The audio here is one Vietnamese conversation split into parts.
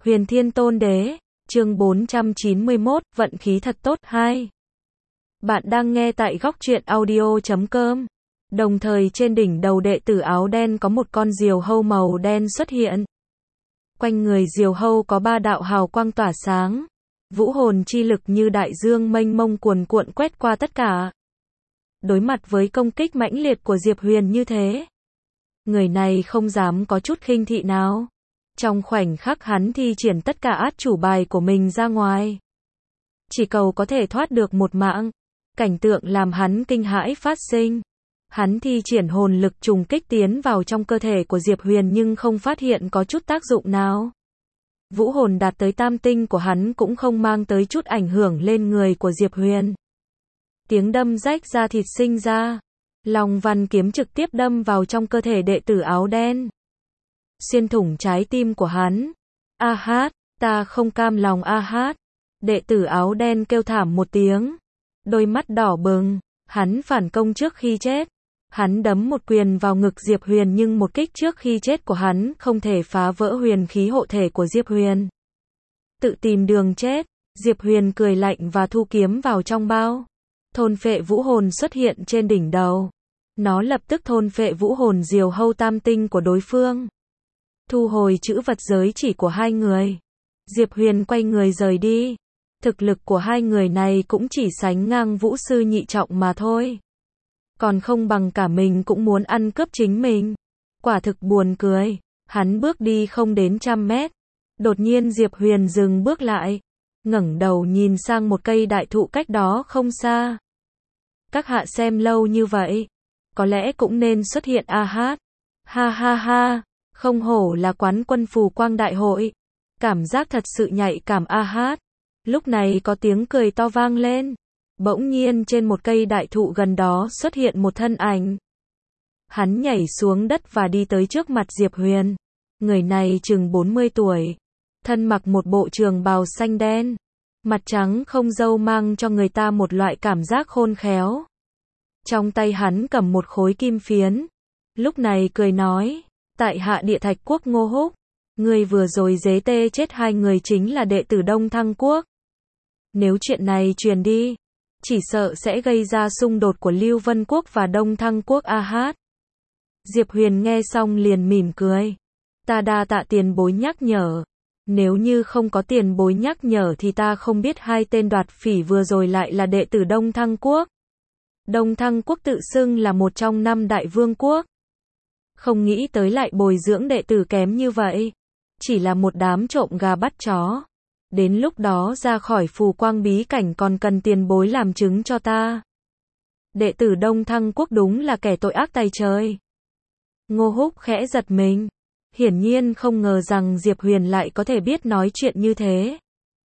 Huyền Thiên Tôn Đế, chương 491, vận khí thật tốt 2. Bạn đang nghe tại góc truyện audio.com. Đồng thời trên đỉnh đầu đệ tử áo đen có một con diều hâu màu đen xuất hiện. Quanh người diều hâu có 3 đạo hào quang tỏa sáng. Vũ hồn chi lực như đại dương mênh mông cuồn cuộn quét qua tất cả. Đối mặt với công kích mãnh liệt của Diệp Huyền như thế, người này không dám có chút khinh thị nào. Trong khoảnh khắc hắn thi triển tất cả át chủ bài của mình ra ngoài, chỉ cầu có thể thoát được một mạng. Cảnh tượng làm hắn kinh hãi phát sinh. Hắn thi triển hồn lực trùng kích tiến vào trong cơ thể của Diệp Huyền nhưng không phát hiện có chút tác dụng nào. Vũ hồn đạt tới tam tinh của hắn cũng không mang tới chút ảnh hưởng lên người của Diệp Huyền. Tiếng đâm rách da thịt sinh ra. Long văn kiếm trực tiếp đâm vào trong cơ thể đệ tử áo đen, xuyên thủng trái tim của hắn. A hát, ta không cam lòng a hát. Đệ tử áo đen kêu thảm một tiếng, đôi mắt đỏ bừng. Hắn phản công trước khi chết. Hắn đấm một quyền vào ngực Diệp Huyền nhưng một kích trước khi chết của hắn không thể phá vỡ huyền khí hộ thể của Diệp Huyền. Tự tìm đường chết. Diệp Huyền cười lạnh và thu kiếm vào trong bao. Thôn phệ vũ hồn xuất hiện trên đỉnh đầu. Nó lập tức thôn phệ vũ hồn diều hâu tam tinh của đối phương, thu hồi chữ vật giới chỉ của hai người. Diệp Huyền quay người rời đi. Thực lực của hai người này cũng chỉ sánh ngang vũ sư nhị trọng mà thôi. Còn không bằng cả mình cũng muốn ăn cướp chính mình. Quả thực buồn cười. Hắn bước đi không đến 100 mét. Đột nhiên Diệp Huyền dừng bước lại, ngẩng đầu nhìn sang một cây đại thụ cách đó không xa. Các hạ xem lâu như vậy, có lẽ cũng nên xuất hiện a hát. Ha ha ha, không hổ là quán quân phù quang đại hội. Cảm giác thật sự nhạy cảm a hát. Lúc này có tiếng cười to vang lên. Bỗng nhiên trên một cây đại thụ gần đó xuất hiện một thân ảnh. Hắn nhảy xuống đất và đi tới trước mặt Diệp Huyền. Người này chừng 40 tuổi. Thân mặc một bộ trường bào xanh đen. Mặt trắng không râu mang cho người ta một loại cảm giác khôn khéo. Trong tay hắn cầm một khối kim phiến. Lúc này cười nói, tại hạ Địa Thạch Quốc Ngô Húc. Người vừa rồi giết chết hai người chính là đệ tử Đông Thăng Quốc. Nếu chuyện này truyền đi, chỉ sợ sẽ gây ra xung đột của Lưu Vân Quốc và Đông Thăng Quốc a hát. Diệp Huyền nghe xong liền mỉm cười. Ta đa tạ tiền bối nhắc nhở. Nếu như không có tiền bối nhắc nhở thì ta không biết hai tên đoạt phỉ vừa rồi lại là đệ tử Đông Thăng Quốc. Đông Thăng Quốc tự xưng là một trong 5 đại vương quốc. Không nghĩ tới lại bồi dưỡng đệ tử kém như vậy. Chỉ là một đám trộm gà bắt chó. Đến lúc đó ra khỏi phù quang bí cảnh còn cần tiền bối làm chứng cho ta. Đệ tử Đông Thăng Quốc đúng là kẻ tội ác tày trời. Ngô Húc khẽ giật mình. Hiển nhiên không ngờ rằng Diệp Huyền lại có thể biết nói chuyện như thế.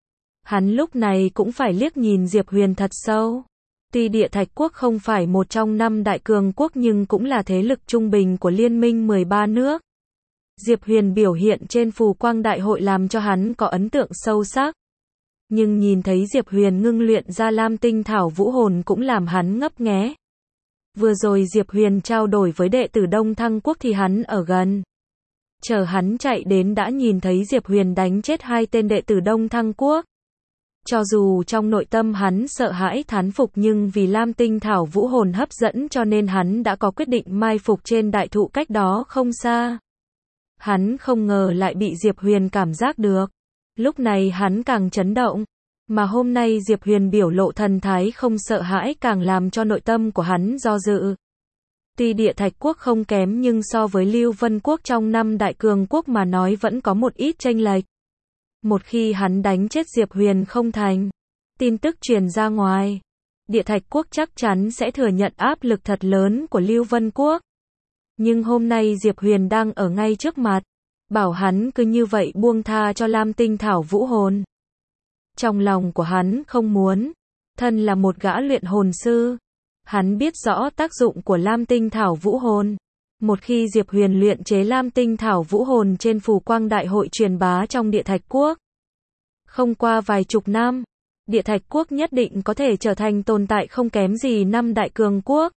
Hắn lúc này cũng phải liếc nhìn Diệp Huyền thật sâu. Tuy Địa Thạch Quốc không phải một trong 5 đại cường quốc nhưng cũng là thế lực trung bình của liên minh 13 nước. Diệp Huyền biểu hiện trên phù quang đại hội làm cho hắn có ấn tượng sâu sắc. Nhưng nhìn thấy Diệp Huyền ngưng luyện ra lam tinh thảo vũ hồn cũng làm hắn ngấp nghé. Vừa rồi Diệp Huyền trao đổi với đệ tử Đông Thăng Quốc thì hắn ở gần. Chờ hắn chạy đến đã nhìn thấy Diệp Huyền đánh chết hai tên đệ tử Đông Thăng Quốc. Cho dù trong nội tâm hắn sợ hãi thán phục nhưng vì lam tinh thảo vũ hồn hấp dẫn cho nên hắn đã có quyết định mai phục trên đại thụ cách đó không xa. Hắn không ngờ lại bị Diệp Huyền cảm giác được. Lúc này hắn càng chấn động. Mà hôm nay Diệp Huyền biểu lộ thần thái không sợ hãi càng làm cho nội tâm của hắn do dự. Tuy Địa Thạch Quốc không kém nhưng so với Lưu Vân Quốc trong 5 đại cường quốc mà nói vẫn có một ít chênh lệch. Một khi hắn đánh chết Diệp Huyền không thành, tin tức truyền ra ngoài, Địa Thạch Quốc chắc chắn sẽ thừa nhận áp lực thật lớn của Lưu Vân Quốc. Nhưng hôm nay Diệp Huyền đang ở ngay trước mặt, bảo hắn cứ như vậy buông tha cho lam tinh thảo vũ hồn. Trong lòng của hắn không muốn. Thân là một gã luyện hồn sư, hắn biết rõ tác dụng của lam tinh thảo vũ hồn. Một khi Diệp Huyền luyện chế lam tinh thảo vũ hồn trên phù quang đại hội truyền bá trong Địa Thạch Quốc, không qua vài chục năm, Địa Thạch Quốc nhất định có thể trở thành tồn tại không kém gì 5 đại cường quốc.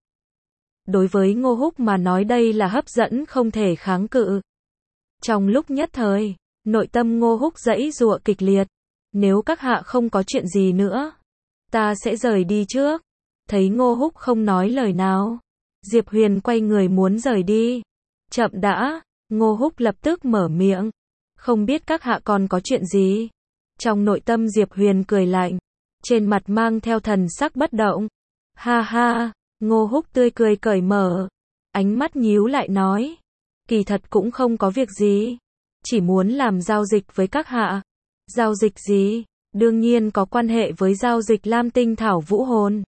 Đối với Ngô Húc mà nói đây là hấp dẫn không thể kháng cự. Trong lúc nhất thời, Nội tâm Ngô Húc giãy giụa kịch liệt. Nếu các hạ không có chuyện gì nữa, ta sẽ rời đi trước. Thấy Ngô Húc không nói lời nào, Diệp Huyền quay người muốn rời đi. Chậm đã, Ngô Húc lập tức mở miệng. Không biết các hạ còn có chuyện gì? Trong nội tâm Diệp Huyền cười lạnh, trên mặt mang theo thần sắc bất động. Ha ha, Ngô Húc tươi cười cởi mở, ánh mắt nhíu lại nói. Kỳ thật cũng không có việc gì, chỉ muốn làm giao dịch với các hạ. Giao dịch gì? Đương nhiên có quan hệ với giao dịch Lam Tinh Thảo Vũ Hồn.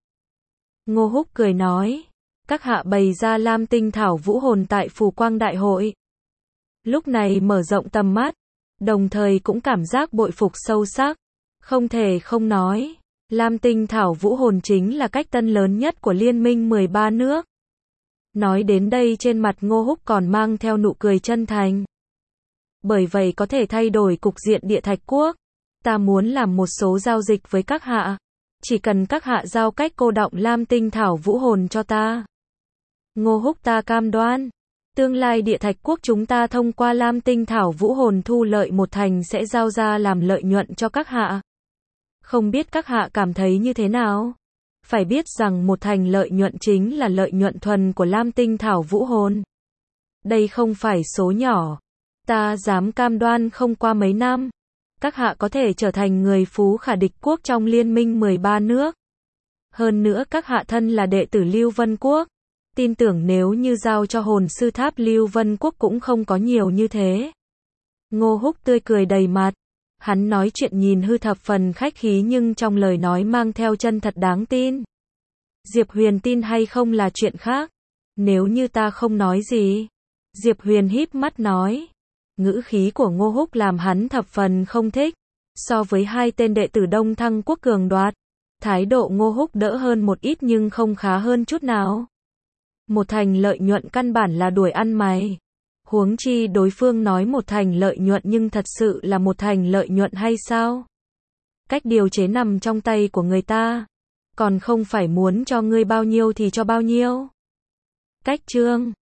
Ngô Húc cười nói, các hạ bày ra Lam Tinh Thảo Vũ Hồn tại Phù Quang Đại Hội. Lúc này mở rộng tầm mắt, đồng thời cũng cảm giác bội phục sâu sắc. Không thể không nói, Lam Tinh Thảo Vũ Hồn chính là cách tân lớn nhất của Liên minh 13 nước. Nói đến đây trên mặt Ngô Húc còn mang theo nụ cười chân thành. Bởi vậy có thể thay đổi cục diện Địa Thạch Quốc. Ta muốn làm một số giao dịch với các hạ. Chỉ cần các hạ giao cách cô đọng Lam Tinh Thảo Vũ Hồn cho ta. Ngô Húc ta cam đoan. Tương lai Địa Thạch Quốc chúng ta thông qua Lam Tinh Thảo Vũ Hồn thu lợi 1/10 sẽ giao ra làm lợi nhuận cho các hạ. Không biết các hạ cảm thấy như thế nào? Phải biết rằng 1/10 lợi nhuận chính là lợi nhuận thuần của Lam Tinh Thảo Vũ Hồn. Đây không phải số nhỏ. Ta dám cam đoan không qua mấy năm, các hạ có thể trở thành người phú khả địch quốc trong Liên minh 13 nước. Hơn nữa các hạ thân là đệ tử Lưu Vân Quốc. Tin tưởng nếu như giao cho hồn sư tháp Lưu Vân Quốc cũng không có nhiều như thế. Ngô Húc tươi cười đầy mặt. Hắn nói chuyện nhìn hư thập phần khách khí nhưng trong lời nói mang theo chân thật đáng tin. Diệp Huyền tin hay không là chuyện khác. Nếu như ta không nói gì. Diệp Huyền híp mắt nói. Ngữ khí của Ngô Húc làm hắn thập phần không thích. So với hai tên đệ tử Đông Thăng Quốc cường đoạt, thái độ Ngô Húc đỡ hơn một ít nhưng không khá hơn chút nào. 1/10 lợi nhuận căn bản là đuổi ăn mày. Huống chi đối phương nói 1/10 lợi nhuận nhưng thật sự là 1/10 lợi nhuận hay sao? Cách điều chế nằm trong tay của người ta. Còn không phải muốn cho ngươi bao nhiêu thì cho bao nhiêu. Cách chương